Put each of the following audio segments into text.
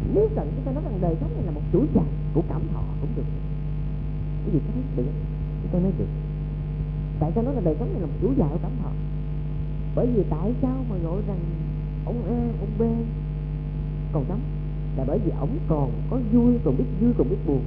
nếu cần chúng ta nói rằng đời sống này là một chuỗi dài của cảm thọ cũng được. Cái gì có thấy được chúng ta nói được. Tại sao nói là đời sống này là một chuỗi dài của cảm thọ? Bởi vì tại sao mà gọi rằng ông A, ông B còn sống? Là bởi vì ổng còn có vui, còn biết buồn.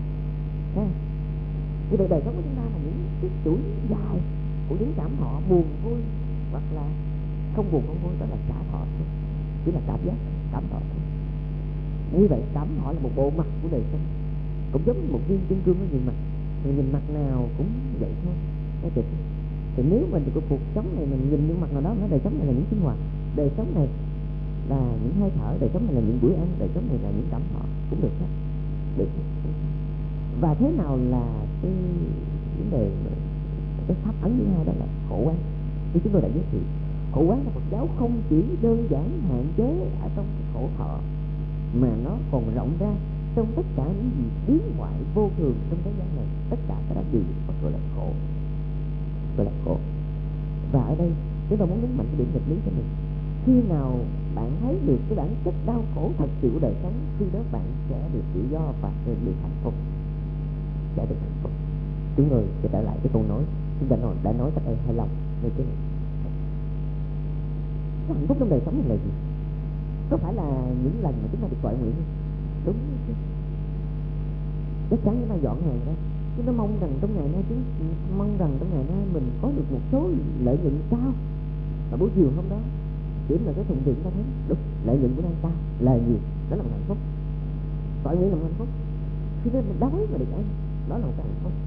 Như vậy đời sống của chúng ta là những cái chuỗi dài của những cảm thọ buồn vui hoặc là không buồn không vui, đó là cảm thọ thôi, chỉ là cảm giác cảm thọ thôi. Như vậy cảm thọ là một bộ mặt của đời sống, cũng giống như một viên kim cương có nhiều mặt, thì nhìn mặt nào cũng vậy thôi. Cái chuyện thì nếu mình của cuộc sống này mình nhìn những mặt nào đó, nó đời sống này là những sinh hoạt, đời sống này là những hơi thở, đời sống này là những bữa ăn, đời sống này là những cảm thọ cũng được hết, được. Và thế nào là cái vấn đề cái pháp ấn thứ hai, đó là khổ quán. Thì chúng tôi đã giới thiệu khổ quán là một giáo không chỉ đơn giản hạn chế ở trong cái khổ thọ, mà nó còn rộng ra trong tất cả những gì biến hoại vô thường trong thế gian này. Tất cả cái đó đều gọi là khổ, gọi là khổ. Và ở đây chúng ta muốn nhấn mạnh cái điểm nghịch lý cho mình. Khi nào bạn thấy được cái bản chất đau khổ thật sự của đời sống, khi đó bạn sẽ được tự do và sẽ được hạnh phúc, sẽ được hạnh phúc. Chúng tôi sẽ trở lại cái câu nói chúng ta đã nói cách đây 25 ngày trước. Cái hạnh phúc trong đời sống này là gì? Có phải là những lần mà chúng ta được gọi nguyện không? Đúng chứ. Chắc chắn chúng ta dọn hàng ra, chúng ta mong rằng trong ngày nay mình có được một số lợi nhuận cao, và buổi chiều hôm đó điểm là cái thùng tiền ta thấy đúng lợi nhuận của đang cao, lời nhiều, đó là một hạnh phúc. Gọi nguyện là một hạnh phúc. Khi mình đói mà được ăn, đó là một cái hạnh phúc.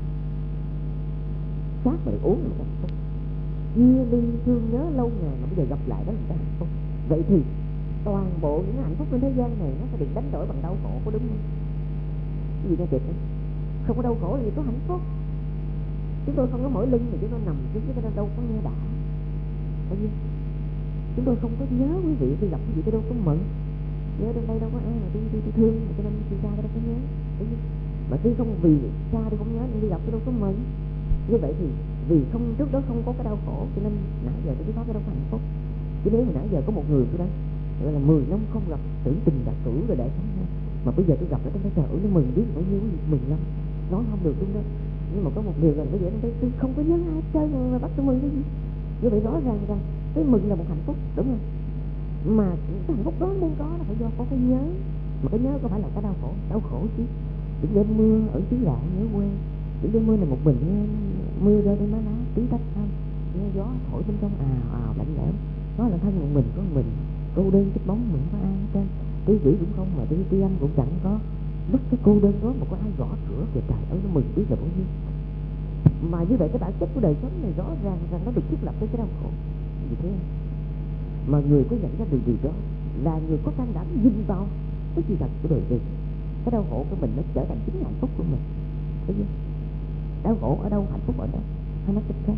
Khát mà được uống là một cái hạnh phúc. Chia ly thương nhớ lâu ngày mà bây giờ gặp lại, đó là một cái hạnh phúc. Vậy thì toàn bộ những hạnh phúc trên thế gian này nó sẽ bị đánh đổi bằng đau khổ, có đúng không? Cái gì nghe kịp không? Không có đau khổ thì có hạnh phúc. Chúng tôi không có mỏi lưng mà chúng tôi nằm xuống, chúng tôi đâu có nghe đã. Tại vì chúng tôi không có nhớ quý vị, tôi gặp quý vị tôi đâu có mừng. Nhớ đến đây đâu có ai mà tôi thương, mà cho nên tôi ra tôi đâu có nhớ. Mà tôi không vì xa tôi không nhớ nên đi gặp tôi đâu có mừng. Như vậy thì vì không trước đó không có cái đau khổ cho nên nãy giờ tôi có cái đâu có hạnh phúc. Chứ nếu mà nãy giờ có một người tôi đây gọi là 10 năm không gặp, tưởng tình đã cũ rồi để sống, mà bây giờ tôi gặp nó thấy trời ơi nó mừng biết bao nhiêu, mừng lắm, nói không được luôn đó. Nhưng mà có một điều là bây giờ tôi không có nhớ ai chơi mà bắt tôi mừng cái gì. Như vậy rõ ràng rằng cái mừng là một hạnh phúc, đúng không? Mà cái hạnh phúc đó nên có là phải do có cái nhớ. Mà cái nhớ có phải là cái đau khổ chứ. Những đêm mưa ở xứ lạ nhớ quê, những đêm mưa này một mình nghe mưa rơi trên má lá tí tách thôi, nghe gió thổi bên trong ào lạnh lẽo, nói là thân một mình có mình, cô đơn cái bóng mình có ai hết trơn, tí vĩ cũng không mà tí âm cũng chẳng có, mất cái cô đơn đó mà có ai gõ cửa kìa, trời ơi nó mừng biết là bao nhiêu. Mà như vậy cái bản chất của đời sống này rõ ràng rằng nó được thiết lập với cái đau khổ, gì thế không? Mà người có nhận ra được điều đó là người có can đảm nhìn vào cái sự thật của đời người. Cái đau khổ của mình nó trở thành chính hạnh phúc của mình, thấy chưa? Đau khổ ở đâu, hạnh phúc ở đâu, hai nói cách khác.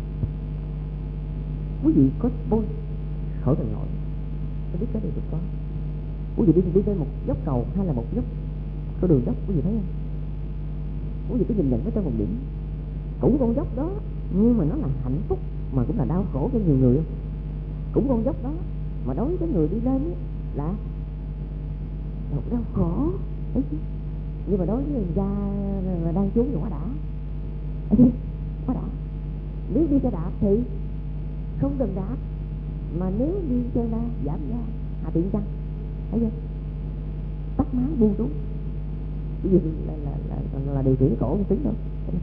Quý vị có bôi khỏi cần nổi, tôi biết cái này được có. Quý vị đi trên một dốc cầu hay là một dốc có đường dốc, quý vị thấy không? Quý vị cứ nhìn nhận ở trong một điểm, cũng con dốc đó nhưng mà nó là hạnh phúc mà cũng là đau khổ cho nhiều người không? Cũng con dốc đó mà đối với cái người đi lên ấy, là một đau khổ, thấy chứ? Nhưng mà đối với người già đang xuống thì quá đã, thấy chứ? Quá đã. Nếu đi xe đạp thì không cần đạp, mà nếu đi xe la giảm ga hạ tiện chăng, thấy chưa? Tắt máy buông xuống, cái gì là điều khiển cổ một tí thôi.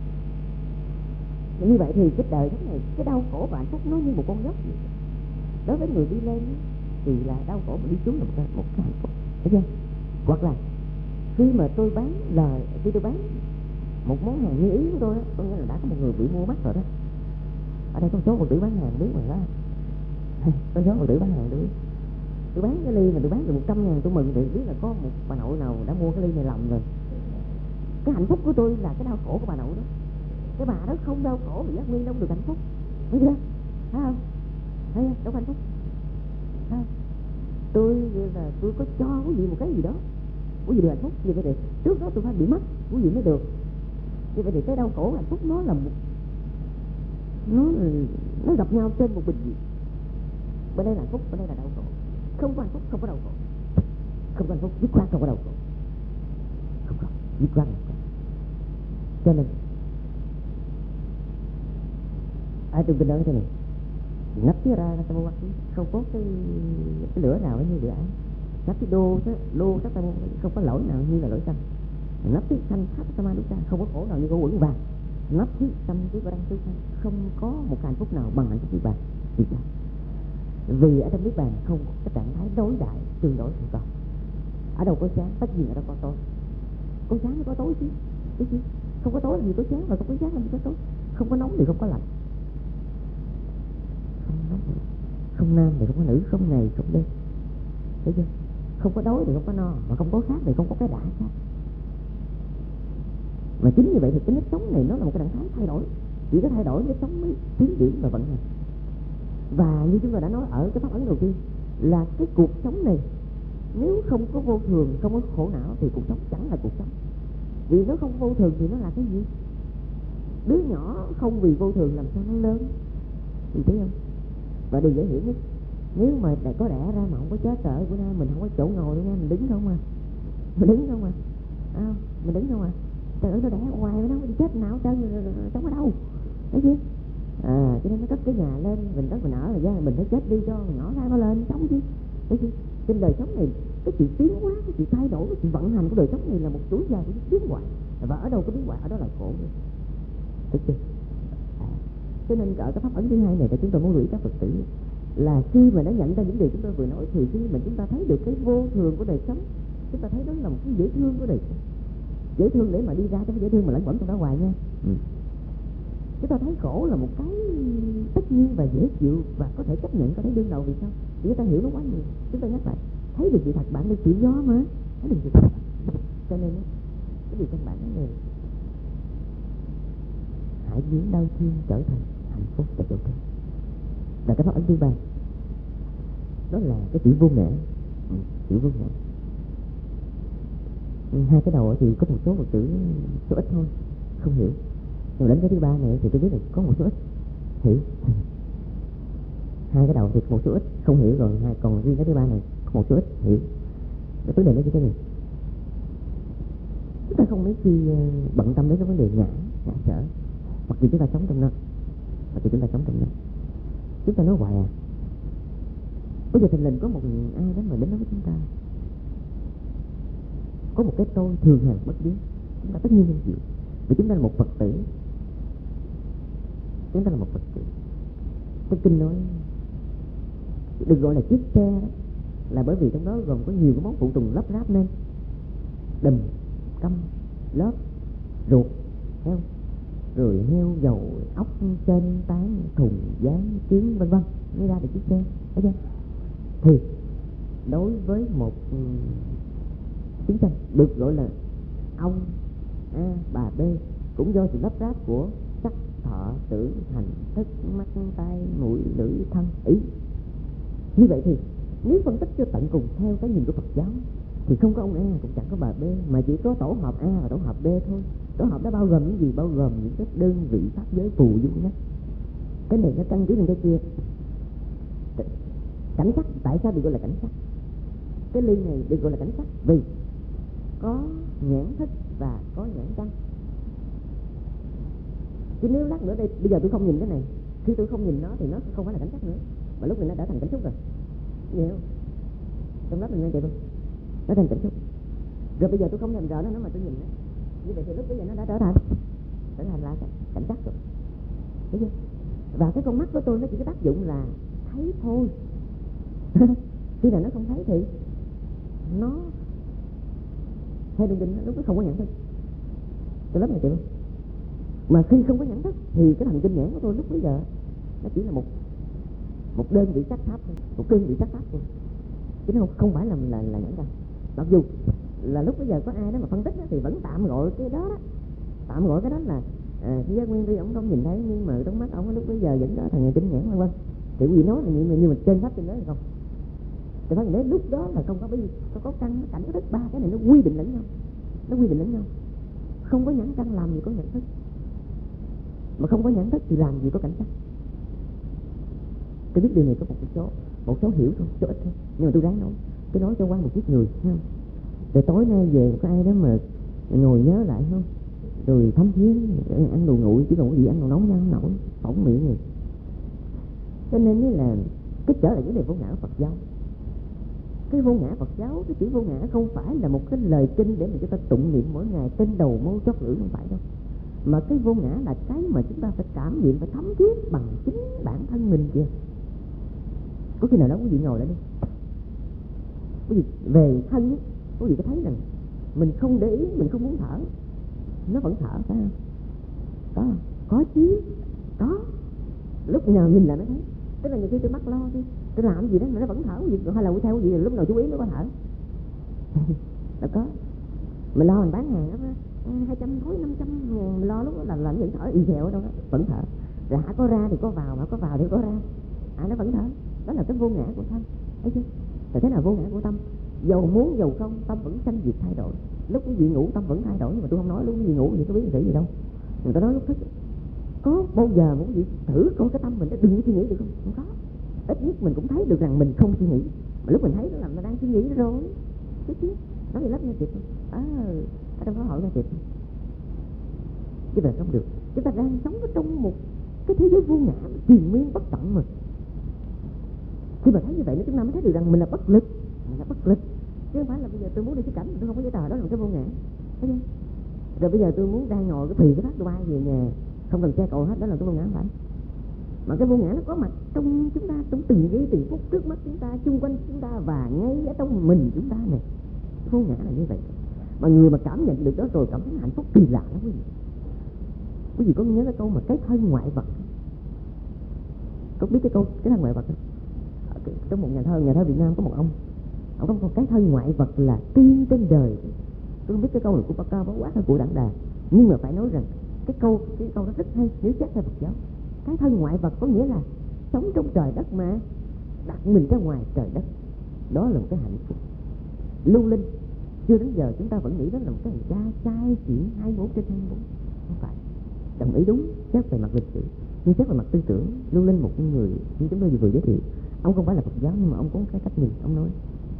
Như vậy thì cái đời sống này, cái đau khổ và hạnh phúc nó như một con dốc vậy. Đối với người đi lên thì là đau khổ, mà đi xuống là một cái hạnh phúc, thấy chưa? Hoặc là khi mà tôi bán một món hàng như ý của tôi đó, có nghĩa là đã có một người bị mua mắt rồi đó. Ở đây có số một tử bán hàng biết mà đó, có số một tử bán hàng được. Tôi bán cái ly mà tôi bán được 100.000 tôi mừng, thì biết là có một bà nội nào đã mua cái ly này lầm rồi. Cái hạnh phúc của tôi là cái đau khổ của bà nội đó. Cái bà đó không đau khổ mà giác nguyên đâu được hạnh phúc, thấy chưa? Thấy không? Thấy không? Đâu có hạnh phúc. Thấy không? Tôi có cho quý vị một cái gì đó, quý vị được hạnh phúc. Như vậy thì trước đó tôi phải bị mất, quý vị mới được. Như vậy thì cái đau khổ hạnh phúc nó là một, nó gặp nhau trên một bình diện. Bên đây là hạnh phúc, bên đây là đau khổ. Không có hạnh phúc, không có đau khổ. Không có hạnh phúc, dứt khoát không có đau khổ, không có, dứt khoát không có. Cho nên ai trong kinh nói thế này: nắp ra samavati, không có cái lửa nào như lửa ái. Nắp lô sắc samavati, không có lỗi nào như là lỗi tâm. Nắp sanh tháp samadutta, không có khổ nào như khổ quẩn vàng. Nắp tâm cái đang tu, không có một hạnh phúc nào bằng hạnh phúc niết bàn. Vì ở trong niết bàn không có cái trạng thái đối đại tương đối không có. Ở đâu có sáng, tất nhiên ở đâu có tối. Có sáng mới có tối chứ, đúng chứ? Không có tối làm gì có sáng, và không có sáng làm gì có tối. Không có nóng thì không có lạnh, không nóng thì không nam thì không có nữ, không ngày không đêm, thấy chưa? Không có đói thì không có no, mà không có khác thì không có cái đã khác. Mà chính như vậy thì cái nếp sống này nó là một cái trạng thái thay đổi. Chỉ có thay đổi nếp sống mới tiến triển và vận hành. Và như chúng ta đã nói ở cái pháp ấn đầu tiên là cái cuộc sống này nếu không có vô thường, không có khổ não thì cuộc sống chẳng là cuộc sống. Vì nó không vô thường thì nó là cái gì? Đứa nhỏ không vì vô thường làm sao nó lớn, thì thấy không? Và điều dễ hiểu nhất, nếu mà có đẻ ra mà không có chết ở bữa nay mình không có chỗ ngồi nữa nha, mình đứng không à, mình đứng không à, mình đứng không à. Trời ơi, nó đẻ hoài với nó đi chết nào trơn rồi sống ở đâu, thấy chưa? Cho nên nó cất cái nhà lên, mình đất mình ở là ra mình phải chết đi cho nhỏ ra nó lên sống chứ, thấy chưa? Trên đời sống này cái sự tiến hóa, cái sự thay đổi, cái sự vận hành của đời sống này là một chuỗi dài của biến hoại, và ở đâu có biến hoại ở đó là khổ, thấy chưa? Cho nên ở cái pháp ấn thứ hai này thì chúng tôi muốn gửi các Phật tử là khi mà đã nhận ra những điều chúng tôi vừa nói, thì khi mà chúng ta thấy được cái vô thường của đời sống, chúng ta thấy đó là một cái dễ thương của đời sống. Dễ thương để mà đi ra, chứ không dễ thương mà lẫn quẩn trong đó hoài nha. Chúng ta thấy khổ là một cái tất nhiên và dễ chịu và có thể chấp nhận, có thể đương đầu. Vì sao? Vì chúng ta hiểu nó quá nhiều. Chúng ta nhắc lại, thấy được sự thật bạn được tự do mà, thấy được sự thật. Cho nên cái điều căn bản này, hãy biến đau thương trở thành hạnh phúc tại chỗ thế. Và cái pháp ấn thứ ba đó là cái chữ vô ngã. Chữ vô ngã, hai cái đầu thì có một số Phật tử số ít thôi không hiểu, nhưng đến cái thứ ba này thì tôi biết là có một số ít hiểu. Hai cái đầu thì một số ít không hiểu, rồi còn riêng cái thứ ba này có một số ít hiểu. Cái vấn đề nó như thế này: chúng ta không mấy khi bận tâm đến cái vấn đề ngã sở, mặc dù chúng ta sống trong nó, chúng ta nói hoài bây giờ thình lình có một ai đó mà đến nói với chúng ta, có một cái tôi thường hằng bất biến, chúng ta tất nhiên không chịu, vì chúng ta là một Phật tử. Trong kinh nói được gọi là chiếc xe đó, là bởi vì trong đó gồm có nhiều cái món phụ tùng lắp ráp nên đùm, căm, lót, ruột, thấy không? Rồi heo, dầu, ốc, trên, tán, thùng, dán, kiến, vân vân, mới ra được chiếc xe, thấy chưa? Thì đối với một chiến tranh được gọi là ông A, bà B, cũng do sự lắp ráp của sắc, thọ, tưởng, hành, thức, mắt, tai, mũi, lưỡi, thân, ý. Như vậy thì nếu phân tích cho tận cùng theo cái nhìn của Phật giáo thì không có ông A cũng chẳng có bà B, mà chỉ có tổ hợp A và tổ hợp B thôi. Tổ hợp đó bao gồm những gì? Bao gồm những cái đơn vị pháp giới phù du nhất. Cái này nó căn cứ lên cái kia. Cảnh sắc, tại sao được gọi là cảnh sắc? Cái ly này được gọi là cảnh sắc vì có nhãn thức và có nhãn căn. Chứ nếu lát nữa đây, bây giờ tôi không nhìn cái này, khi tôi không nhìn nó thì nó không phải là cảnh sắc nữa, mà lúc này nó đã thành cảnh xúc rồi, hiểu không? Trong đó mình nghe vậy không? Nó thành cảnh xúc. Rồi bây giờ tôi không nhìn rõ nó mà tôi nhìn nó, như vậy thì lúc bây giờ nó đã trở thành là cảnh sắc rồi, thấy chưa? Và cái con mắt của tôi nó chỉ có tác dụng là thấy thôi. Khi nào nó không thấy thì nó theo đường định, lúc nó không có nhận thức. Tôi lắm này chịu không? Mà khi không có nhận thức thì cái thần kinh nhãn của tôi lúc bây giờ nó chỉ là một đơn vị sắc pháp thôi, một đơn vị sắc pháp thôi, chứ nó không phải là nhãn căn. Mặc dù là lúc bây giờ có ai đó mà phân tích đó, thì vẫn tạm gọi cái đó tạm gọi cái đó là cái giác nguyên tuy ông không nhìn thấy, nhưng mà trong mắt ông lúc bây giờ vẫn có thần kinh nhãn, vân vân. Thì quý vị nói là như mà trên pháp trên đó hay không? Thì phải nói lúc đó là không có bởi vì có căn, cảnh, có thức, ba cái này nó quy định lẫn nhau, không có nhãn căn làm gì có nhận thức, mà không có nhận thức thì làm gì có cảnh sắc. Tôi biết điều này có một số hiểu thôi, số ít thôi, nhưng mà tôi ráng nói cái nói cho qua một chiếc người, thấy không? Rồi tối nay về có ai đó mà ngồi nhớ lại không? Rồi thấm thía ăn đồ nguội, chứ còn cái gì ăn đồ nóng ra không nổi, phỏng miệng rồi. Cho nên là cái trở lại vấn đề vô ngã Phật giáo. Cái vô ngã Phật giáo, cái chữ vô ngã không phải là một cái lời kinh để mà chúng ta tụng niệm mỗi ngày trên đầu môi chót lưỡi, không phải đâu. Mà cái vô ngã là cái mà chúng ta phải cảm nghiệm, phải thấm thiết bằng chính bản thân mình kìa. Có khi nào đó quý vị ngồi lại đi, quý vị về thân, quý vị có thấy rằng mình không để ý, mình không muốn thở, nó vẫn thở, phải không? Có chứ, có. Lúc nào nhìn lại mới thấy. Tức là nhiều khi tôi mắc lo tôi làm gì đó mà nó vẫn thở, hay là theo gì lúc nào chú ý nó có thở. Là có. Mình lo mình bán hàng đó, 200 khối 500 ngàn, lo lúc đó là làm gì thở y xèo ở đâu đó, vẫn thở. Rồi hả có ra thì có vào, mà có vào thì có ra, nó vẫn thở. Đó là cái vô ngã của tâm, thấy chưa? Rồi thế nào vô ngã của tâm? Dầu muốn dầu không, tâm vẫn sanh diệt thay đổi. Lúc quý vị ngủ tâm vẫn thay đổi, nhưng mà tôi không nói lúc quý vị ngủ thì có biết cái gì đâu. Người ta nói lúc thức. Có bao giờ mà quý vị thử coi cái tâm mình nó đừng có suy nghĩ được không? Không có. Ít nhất mình cũng thấy được rằng mình không suy nghĩ. Mà lúc mình thấy nó làm nó đang suy nghĩ rồi. Chứ nói gì lắm nghe kịp không? Ở trong có hỏi nghe kịp không? Chứ về không được. Chúng ta đang sống ở trong một cái thế giới vô ngã triền miên bất tận mà. Khi mà thấy như vậy nó chúng ta mới thấy được rằng mình là bất lực. Mình là bất lực. Chứ không phải là bây giờ tôi muốn đi cái cảnh mà tôi không có giấy tờ, đó là một cái vô ngã. Thấy chưa? Rồi bây giờ tôi muốn đang ngồi cái thuyền cái phát tôi bay về nhà, không cần xe cộ hết, đó là cái vô ngã, không phải? Mà cái vô ngã nó có mặt trong chúng ta, trong từng giây từng phút trước mắt chúng ta, xung quanh chúng ta và ngay ở trong mình chúng ta này. Vô ngã là như vậy. Mà người mà cảm nhận được đó rồi cảm thấy hạnh phúc kỳ lạ lắm quý vị. Quý vị có nhớ cái câu mà cái thân ngoại vật? Có biết cái câu cái thân ngoại vật không? Trong một nhà thơ Việt Nam có một ông có một câu cái thân ngoại vật là tiên trên đời. Tôi không biết cái câu này của Bác Cao Bá Quát hay của Đặng Đà, nhưng mà phải nói rằng cái câu đó rất hay nếu xét theo Phật giáo. Cái thân ngoại vật có nghĩa là sống trong trời đất mà đặt mình ra ngoài trời đất, đó là một cái hạnh phúc lưu linh. Chưa đến giờ chúng ta vẫn nghĩ đó là một cái trai chuyện 24/24, không phải. Đồng ý đúng xét về mặt lịch sử, nhưng xét về mặt tư tưởng, lưu linh một người như chúng tôi vừa giới thiệu, ông không phải là Phật giáo nhưng mà ông có cái cách nhìn. Ông nói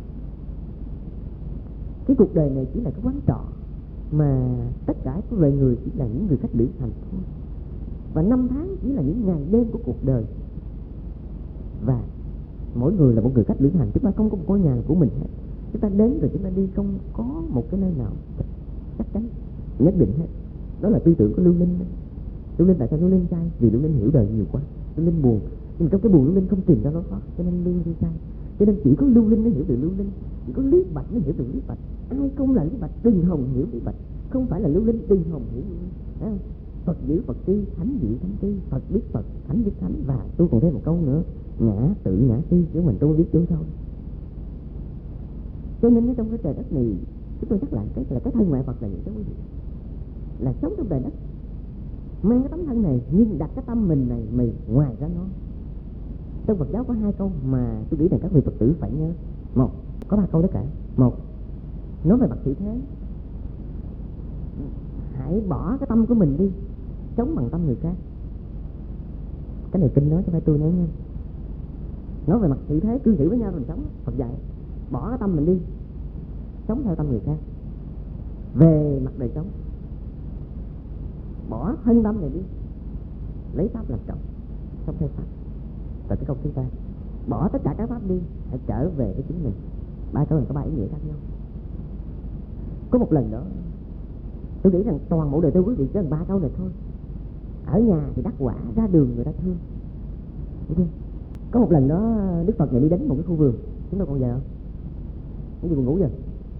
cái cuộc đời này chỉ là cái quán trọ mà tất cả các loài người chỉ là những người khách lữ hành thôi, và 5 tháng chỉ là những ngày đêm của cuộc đời, và mỗi người là một người khách lữ hành. Chúng ta không có một ngôi nhà của mình hết, chúng ta đến rồi chúng ta đi, không có một cái nơi nào chắc chắn nhất định hết. Đó là tư tưởng của Lưu Linh. Lưu Linh tại sao Lưu Linh sai? Vì Lưu Linh hiểu đời nhiều quá, Lưu Linh buồn, nhưng mà trong cái buồn Lưu Linh không tìm ra lối thoát, cho nên Lưu Linh sai. Cho nên chỉ có Lưu Linh mới hiểu được Lưu Linh, chỉ có Lý Bạch mới hiểu được Lý Bạch. Ai không là Lý Bạch, Đừng Hồng hiểu Lý Bạch, không phải là Lưu Linh, Đừng Hồng hiểu Lưu Linh, thấy không? Phật giữ Phật tri, Thánh giữ Thánh tri, Phật biết Phật, Thánh biết Thánh. Và tôi còn thêm một câu nữa, ngã tự ngã tri, chứ mình tôi biết chứ thôi. Cho nên trong cái trời đất này, chúng tôi nhắc lại cái thân ngoại vật là những cái quý vị, là sống trong trời đất, mang cái tấm thân này nhưng đặt cái tâm mình này mày ngoài ra nó. Trong Phật giáo có 2 câu mà tôi nghĩ rằng các vị Phật tử phải nhớ. Một, có 3 câu tất cả. Một, nói về mặt thị thế, hãy bỏ cái tâm của mình đi, sống bằng tâm người khác. Cái này kinh nói chứ phải tôi nói nha. Nói về mặt thị thế, cư xử với nhau rồi sống, Phật dạy bỏ cái tâm mình đi, sống theo tâm người khác. Về mặt đời sống, bỏ thân tâm này đi, lấy pháp làm trọng, sống theo pháp. Và cái câu thứ 3, bỏ tất cả các pháp đi, hãy trở về với chính mình. 3 câu này có 3 ý nghĩa khác nhau. Có một lần đó, tôi nghĩ rằng toàn bộ đời tôi quý vị chỉ cần 3 câu này thôi. Ở nhà thì đắc quả, ra đường người ta thương. Okay. Có một lần đó Đức Phật này đi đến một cái khu vườn. Chúng tôi còn giờ không? Cái gì buồn ngủ giờ?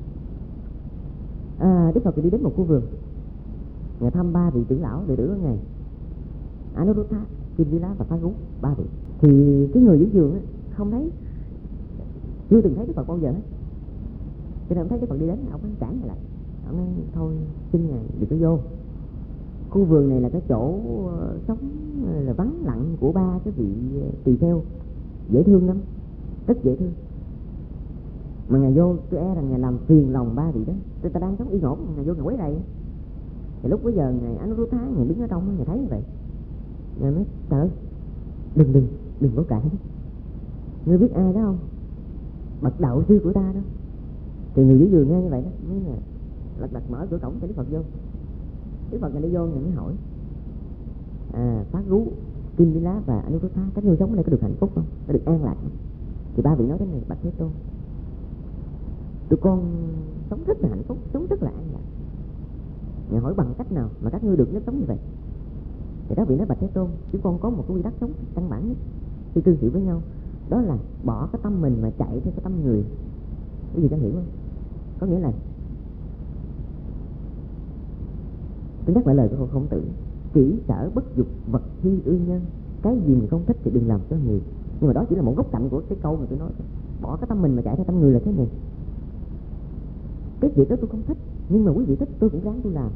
Đức Phật này đi đến một khu vườn, Ngài thăm 3 vị trưởng lão đệ tử của Ngài, Anuruddha, Kinvila và Phá Gú, 3 vị. Thì cái người dưới vườn không thấy, chưa từng thấy Đức Phật bao giờ hết. Cho nên ông thấy Đức Phật đi đến, ông ấy cản lại. Ông nói thôi xin Ngài đừng có vô. Khu vườn này là cái chỗ sống là vắng lặng của 3 cái vị tỳ kheo, dễ thương lắm, rất dễ thương. Mà Ngài vô tôi e rằng Ngài làm phiền lòng 3 vị đó. Người ta đang sống yên ổn, Ngài vô Ngài quấy rầy. Thì lúc bấy giờ Ngài Anuruddha, Ngài đứng ở trong, Ngài thấy như vậy, Ngài nói trời ơi, đừng có cãi. Ngươi biết ai đó không? bậc đạo sư của ta đó. Thì người dưới giường nghe như vậy đó mới là lật đật mở cửa cổng cho Đức Phật vô. Đức Phật ngày đi vô ngày mới hỏi Phát Rú, Kim Đi Lá và Anuruddha, các ngươi sống ở đây có được hạnh phúc không, có được an lạc không? Thì ba vị nói thế này: bạch Thế Tôn, tụi con sống rất là hạnh phúc, sống rất là an lạc. Ngài hỏi bằng cách nào mà các ngươi được nếp sống như vậy? Thì các vị nói: bạch Thế Tôn, chúng con có một cái quy tắc sống căn bản nhất khi cư xử với nhau, đó là bỏ cái tâm mình mà chạy theo cái tâm người. Cái gì các hiểu không? Có nghĩa là tôi nhắc lại lời của Khổng Tử: chỉ sở bất dục vật thi ư nhân, cái gì mình không thích thì đừng làm cho người. Nhưng mà đó chỉ là một góc cạnh của cái câu mà tôi nói. Bỏ cái tâm mình mà chạy theo tâm người là thế này. Cái việc đó tôi không thích, nhưng mà quý vị thích tôi cũng ráng tôi làm.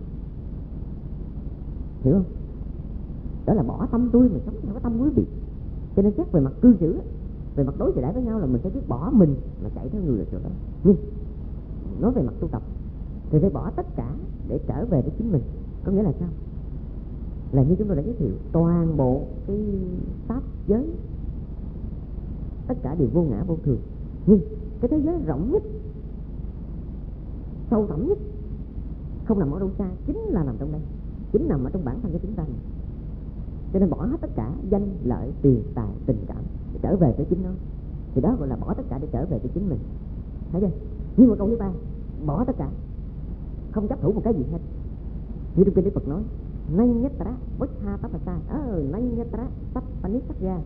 Hiểu không? Đó là bỏ tâm tôi mà sống theo cái tâm quý vị. Cho nên xét về mặt cư xử, về mặt đối xử đãi với nhau là mình phải biết bỏ mình mà chạy theo người là chỗ đó. Nhưng nói về mặt tu tập thì phải bỏ tất cả để trở về với chính mình. Có nghĩa là sao? Là như chúng tôi đã giới thiệu, toàn bộ cái pháp giới tất cả đều vô ngã vô thường. Nhưng cái thế giới rộng nhất, sâu thẳm nhất không nằm ở đâu xa, chính là nằm trong đây, chính nằm ở trong bản thân của chúng ta này. Cho nên bỏ hết tất cả danh lợi tiền tài tình cảm để trở về với chính nó. Thì đó gọi là bỏ tất cả để trở về với chính mình. Thấy chưa? Nhưng mà câu thứ ba, bỏ tất cả, không chấp thủ một cái gì hết. Như trong kinh Đức Phật nói: Nanyatra Bhattha Tapasa, Nanyatra Tappanisakya,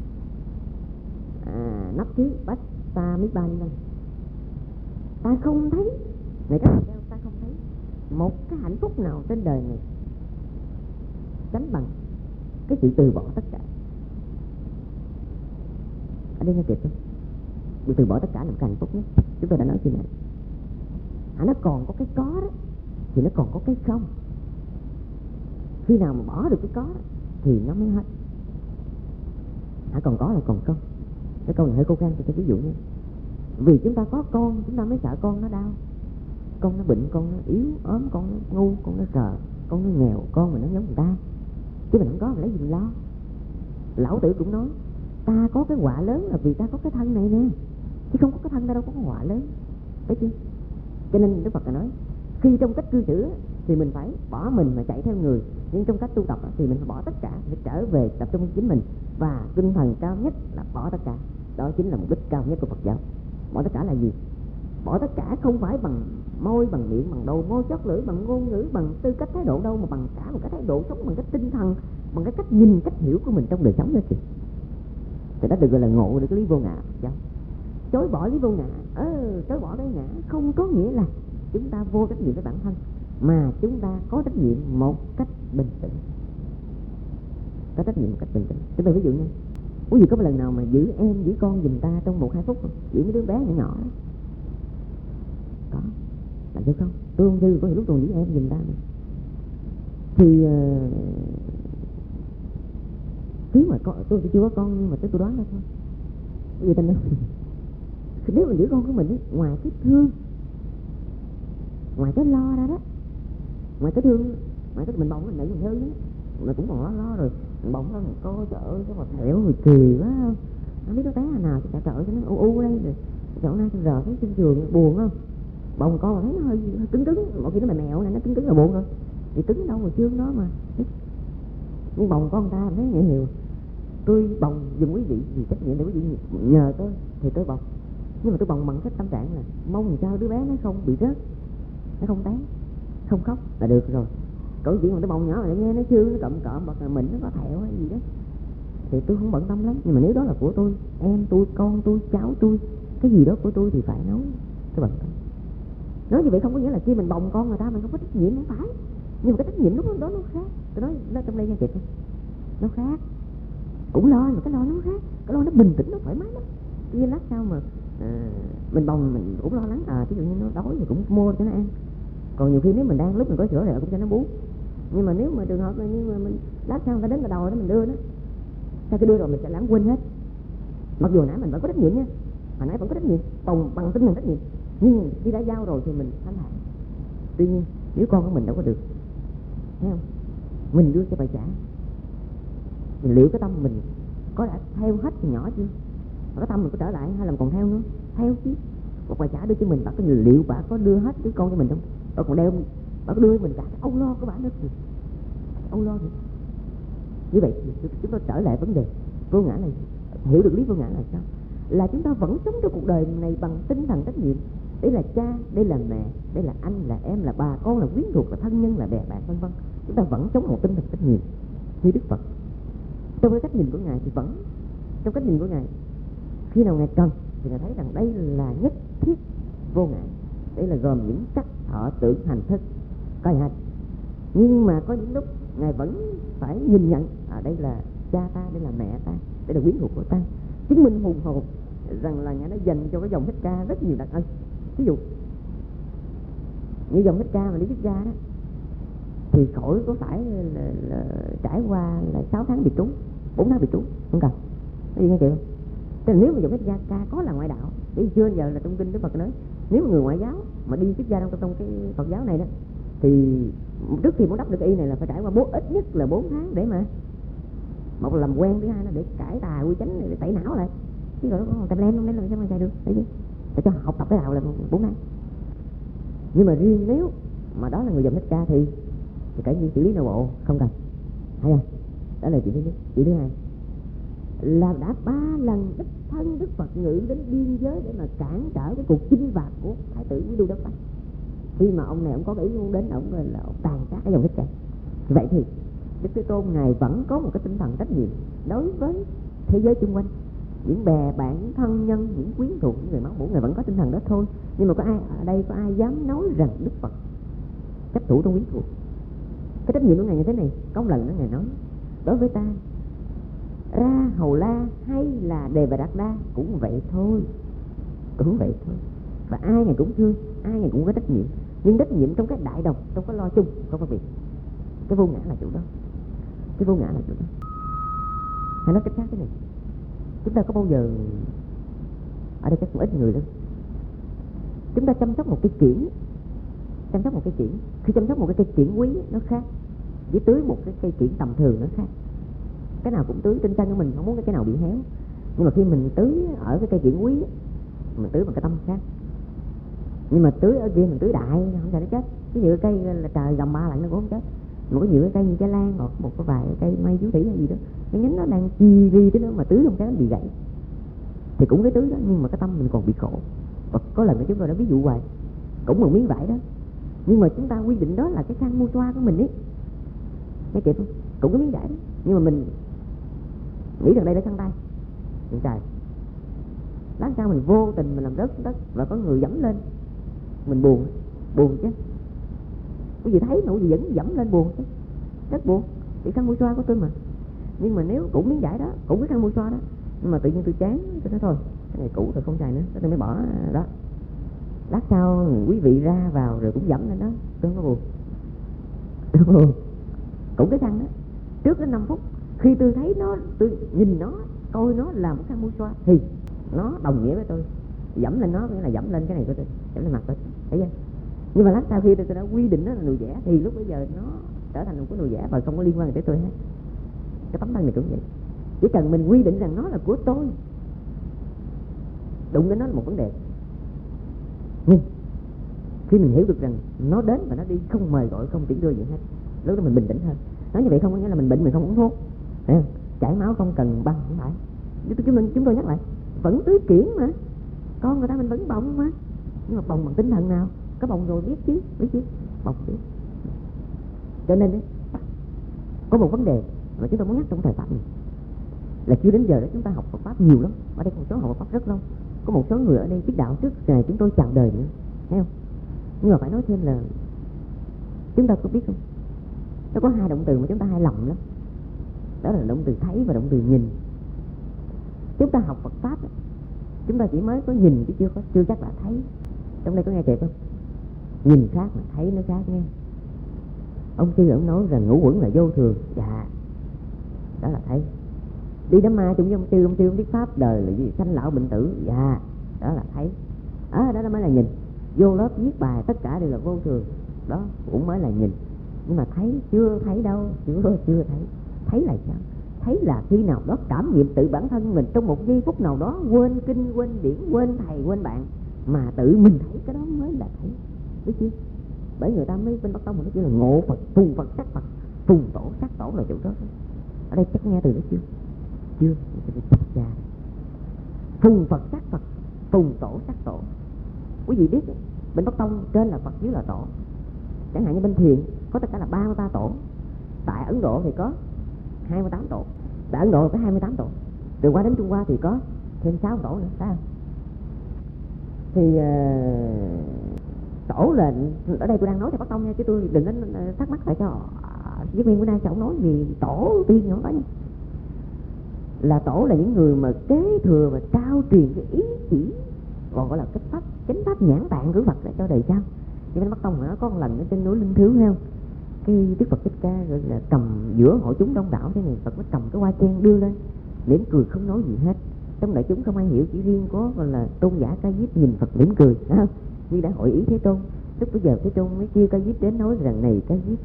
Napthi Bhatta Mibani. Ta không thấy, này các bạn, ta không thấy một cái hạnh phúc nào trên đời này sánh bằng cái sự từ bỏ tất cả. Ở đây nghe kịp không? Sự từ bỏ tất cả là một cái hạnh phúc nhất. Chúng tôi đã nói chuyện này. Nó còn có cái có đó thì nó còn có cái không. Khi nào mà bỏ được cái có đó, thì nó mới hết. Còn có là còn không. Cái câu này hơi khô khan, tôi ví dụ nha. Vì chúng ta có con, chúng ta mới sợ con nó đau, con nó bệnh, con nó yếu ốm, con nó ngu, con nó khờ, con nó nghèo, con mà nó giống người ta. Chứ mình không có mình lấy gì mình lo. Lão Tử cũng nói: ta có cái họa lớn là vì ta có cái thân này nè, chứ không có cái thân ta đâu có cái họa lớn. Thấy chưa? Cho nên Đức Phật đã nói, khi trong cách cư xử thì mình phải bỏ mình mà chạy theo người, nhưng trong cách tu tập thì mình phải bỏ tất cả để trở về tập trung chính mình. Và tinh thần cao nhất là bỏ tất cả. Đó chính là mục đích cao nhất của Phật giáo. Bỏ tất cả là gì? Bỏ tất cả không phải bằng môi, bằng miệng, bằng đầu môi chót lưỡi, bằng ngôn ngữ, bằng tư cách thái độ đâu, mà bằng cả một cái thái độ sống, bằng cái tinh thần, bằng cái cách nhìn, cách hiểu của mình trong đời sống đó kìa. Thì đó được gọi là ngộ được cái lý vô ngã Phật giáo. Chối bỏ lý vô ngã, chối bỏ cái ngã không có nghĩa là chúng ta vô trách nhiệm với bản thân, mà chúng ta có trách nhiệm một cách bình tĩnh. Có trách nhiệm một cách bình tĩnh. Chúng tôi ví dụ nha, quý vị có một lần nào mà giữ em, giữ con giùm ta trong 1-2 phút không? Giữ mấy đứa bé nhỏ nhỏ đó. Có. Làm sao không? Tôi ung thư có những lúc còn giữ em giùm ta mà. Thì nếu mà tôi chưa có con, nhưng mà tôi đoán ra thôi. Quý vị tin không? Nếu mà giữ con của mình ấy, ngoài cái thương, ngoài cái lo ra đó, ngoài cái thương, ngoài cái mình bồng mình nãy mình hơn đó, mình cũng còn lo rồi. Mình bồng nó cô trời ơi, cái mà thẻo rồi kỳ quá không? Không biết đứa bé nào chứ trời ơi, nó u đây rồi. Chỗ nay tôi rờ thấy trên giường buồn không? Bồng con mà thấy nó hơi cứng cứng, mỗi khi nó mèo này nó cứng cứng là buồn rồi. Thì cứng đâu mà xương đó mà. Nhưng bồng con người ta thấy nhẹ hiểu. Tôi bồng dùng quý vị vì trách nhiệm để quý vị nhờ tôi thì tôi bồng. Nhưng mà tôi bồng bằng cái tâm trạng là mong sao đứa bé nó không bị rớt, nó không té, không khóc là được rồi. Câu chuyện mà tôi bồng nhỏ mà nghe nó xương, nó cộm cộm hoặc là mình nó có thẹo hay gì đó thì tôi không bận tâm lắm. Nhưng mà nếu đó là của tôi, em tôi, con tôi, cháu tôi, cái gì đó của tôi thì phải nói, tôi bận tâm. Nói như vậy không có nghĩa là khi mình bồng con người ta mình không có trách nhiệm, không phải. Nhưng mà cái trách nhiệm lúc đó nó khác. Tôi nói nó trong đây nghe kịp không? Nó khác. Cũng lo, mà cái lo nó khác. Cái lo nó bình tĩnh, nó thoải mái lắm. Như lát sao mà mình bồng mình cũng lo lắng. Ví dụ như nó đói thì cũng mua cho nó ăn. Còn nhiều khi nếu mình đang lúc mình có sữa thì cũng cho nó bú. Nhưng mà nếu mà trường hợp như mà mình lát sao người ta đến là đòi đó mình đưa nó, sao cái đưa rồi mình sẽ lãng quên hết. Mặc dù nãy mình vẫn có trách nhiệm nha, hồi nãy vẫn có trách nhiệm, bồng bằng tinh thần trách nhiệm. Nhưng khi đã giao rồi thì mình thanh thản. Tuy nhiên nếu con của mình đâu có được, thấy không? Mình đưa cho bài trả. Mình liệu cái tâm mình có đã theo hết từ nhỏ chưa? Và cái tâm mình có trở lại hay là còn theo nữa? theo chứ. Một bà xã đưa cho mình, bà có liệu bà có đưa hết đứa con cho mình không? Bà còn đeo, bà có đưa mình cả cái âu lo của bà nữa, âu lo nữa. Như vậy chúng ta trở lại vấn đề vô ngã này, hiểu được lý vô ngã là sao? Là chúng ta vẫn sống trong cuộc đời này bằng tinh thần trách nhiệm. Đây là cha, đây là mẹ, đây là anh, là em, là bà con, là quyến thuộc, là thân nhân, là bè bạn, vân vân. Chúng ta vẫn sống một tinh thần trách nhiệm như Đức Phật. Trong cái cách nhìn của Ngài thì vẫn, trong cách nhìn của Ngài, khi nào Ngài cần thì Ngài thấy rằng đây là nhất thiết vô ngã. Đây là gồm những sắc thọ tưởng hành thức có hành. Nhưng mà có những lúc Ngài vẫn phải nhìn nhận đây là cha ta, đây là mẹ ta, đây là quyến thuộc của ta, chứng minh hùng hồn rằng là Ngài đã dành cho cái dòng Thích Ca rất nhiều đặc ân. Ví dụ như dòng Thích Ca mà đi xuất gia đó thì khỏi có phải là trải qua là 6 tháng biệt trú, 4 tháng biệt trú, không cần. Cái gì nghe chị không? Thế nếu mà dòng Thích Ca có là ngoại đạo, thì chưa giờ là trong kinh Đức Phật nói, nếu mà người ngoại giáo mà đi xuất gia trong cái Phật giáo này đó, thì trước khi muốn đắp được cái y này là phải trải qua ít nhất là 4 tháng để mà một là làm quen, thứ hai là để cải tà quy chánh, để tẩy não lại. Chứ rồi nó còn tèm lem không đấy là sao mà chạy được, thấy chứ? Để cho học tập cái đạo là 4 tháng. Nhưng mà riêng nếu mà đó là người dòng Thích Ca thì cả như xử lý nội bộ không cần, hay không? Đó là chuyện thứ nhất. Chuyện thứ hai là đã 3 lần đích thân Đức Phật ngự đến biên giới để mà cản trở cái cuộc chinh phạt của Thái tử Quý Đô Đốc Bắc. Khi mà ông này ông có cái ý muốn đến, ông là ông tàn sát cái dòng Thích Ca. Vậy thì Đức Thế Tôn Ngài vẫn có một cái tinh thần trách nhiệm đối với thế giới xung quanh, những bè bạn, những thân nhân, những quyến thuộc, những người máu mủ. Ngài vẫn có tinh thần đó thôi. Nhưng mà có ai ở đây, có ai dám nói rằng Đức Phật chấp thủ trong quyến thuộc? Cái trách nhiệm của Ngài như thế này. Có một lần đó Ngài nói, đối với ta, Ra Hầu La hay là Đề Bà Đạt Đa cũng vậy thôi, cũng vậy thôi. Và ai Ngài cũng thương, ai Ngài cũng có trách nhiệm. Nhưng trách nhiệm trong cái đại đồng, trong cái lo chung không phân biệt. Cái vô ngã là chỗ đó, cái vô ngã là chỗ đó. Hay nói cách khác thế này, chúng ta có bao giờ, ở đây chắc cũng ít người lắm, chúng ta chăm sóc một cây kiểng, chăm sóc một cây kiểng, khi chăm sóc một cái cây kiểng quý nó khác với tưới một cái cây kiểng tầm thường nó khác. Cái nào cũng tưới, trên chân của mình không muốn cái nào bị héo. Nhưng mà khi mình tưới ở cái cây kiểng quý, mình tưới bằng cái tâm khác. Nhưng mà tưới ở kia mình tưới đại không sao nó chết. Ví dụ cây là trời gầm 3 lạnh nó cũng không chết. Mà có nhiều cái cây như trái lan hoặc một cái vài cây mây chú thủy hay gì đó, cái nhánh nó đang chi ri tới nó mà tưới không cái nó bị gãy, thì cũng cái tưới đó nhưng mà cái tâm mình còn bị khổ. Và có lần chúng tôi đã ví dụ hoài, cũng một miếng vải đó, nhưng mà chúng ta quy định đó là cái khăn mua xoa của mình ấy, nghe kịp không? Cũng cái miếng vải đó, nhưng mà mình nghĩ rằng đây là khăn tay. Trời, lát sau mình vô tình mình làm rớt xuống đất và có người dẫm lên, mình buồn, buồn chứ. Quý vị thấy nụ gì vẫn dẫm lên buồn chứ, rất buồn. Vì khăn mua xoa của tôi mà. Nhưng mà nếu cũng miếng vải đó, cũng cái khăn mua xoa đó, nhưng mà tự nhiên tôi chán, tôi nói thôi, cái này cũ rồi không xài nữa, tôi mới bỏ đó. Lát sau quý vị ra vào rồi cũng dẫm lên đó, tôi không có buồn, tôi không buồn. Cũng cái khăn đó, trước đến 5 phút, khi tôi thấy nó, tôi nhìn nó, coi nó là một khăn mua xoa thì nó đồng nghĩa với tôi. Dẫm lên nó nghĩa là dẫm lên cái này của tôi, dẫm lên mặt tôi, thấy chưa? Nhưng mà lát sau khi tôi đã quy định nó là đồ giả thì lúc bây giờ nó trở thành một cái đồ giả và không có liên quan tới tôi hết. Cái tấm thân này cũng vậy, chỉ cần mình quy định rằng nó là của tôi, đụng đến nó là một vấn đề. Nhưng khi mình hiểu được rằng nó đến và nó đi, không mời gọi, không tiễn đưa gì hết, lúc đó mình bình tĩnh hơn. Nói như vậy không có nghĩa là mình bệnh mình không uống thuốc, thấy không? Chảy máu không cần băng, không phải. Chúng tôi nhắc lại, vẫn tưới kiểng mà, con người ta mình vẫn bồng mà. Nhưng mà bồng bằng tinh thần nào? Có bồng rồi biết chứ, bồng biết. Cho nên đấy, có một vấn đề mà chúng tôi muốn nhắc trong thời Pháp này, là chưa đến giờ đó chúng ta học Phật Pháp nhiều lắm. Ở đây có một số học Phật Pháp rất lâu, có một số người ở đây biết đạo trước ngày chúng tôi chào đời nữa, thấy không? Nhưng mà phải nói thêm là chúng ta có biết không, nó có 2 động từ mà chúng ta hay lầm lắm. Đó là động từ thấy và động từ nhìn. Chúng ta học Phật Pháp, chúng ta chỉ mới có nhìn chứ chưa chắc là thấy. Trong đây có nghe kịp không? Nhìn khác mà thấy nó khác nghe. Ông sư ông nói rằng ngũ uẩn là vô thường, dạ, đó là thấy. Đi đám ma chung với ông sư ông biết pháp đời là gì, sanh lão bệnh tử, dạ, đó là thấy. Đó mới là nhìn. Vô lớp viết bài tất cả đều là vô thường, đó cũng mới là nhìn. Nhưng mà thấy chưa thấy đâu, chưa thấy. Thấy là sao? thấy là khi nào đó cảm nghiệm tự bản thân mình trong một giây phút nào đó quên kinh, quên điển, quên thầy, quên bạn, mà tự mình thấy cái đó mới là thấy, biết chưa? Bởi người ta mới bên Bắc Tông nó kêu là ngộ Phật, phùng Phật, sắc Phật, phùng tổ, sắc tổ là chỗ đó. Ở đây chắc nghe từ đó chưa? Chưa, cha. Phùng Phật, sắc Phật, phùng tổ, sắc tổ. Quý vị biết bên Bắc Tông trên là Phật, dưới là tổ. Chẳng hạn như bên Thiền có tất cả là 33 tổ. Tại Ấn Độ thì có 28 tổ. Tại Ấn Độ có 28 tổ. Từ qua đến Trung Hoa thì có thêm 6 tổ nữa, phải không? Thì tổ là ở đây tôi đang nói theo Bắc Tông nha, chứ tôi đừng có thắc mắc tại cho giáo viên bữa nay sao ông nói gì tổ tiên không có nha. Là tổ là những người mà kế thừa và trao truyền cái ý chỉ, còn gọi là cái pháp, chánh pháp nhãn tạng của Phật để cho đời sau. Như bên Bắc Tông mà nó có một lần ở trên núi Linh Thiếu, thấy không? Cái Đức Phật Thích Ca gọi là cầm giữa hội chúng đông đảo, thế này Phật mới cầm cái hoa sen đưa lên, mỉm cười không nói gì hết. Trong đại chúng không ai hiểu, chỉ riêng có gọi là tôn giả Ca Diếp nhìn Phật mỉm cười, thấy không? Như đã hội ý Thế Tôn. Lúc bây giờ Thế Tôn mới kêu Ca Diếp đến nói rằng này Ca Diếp,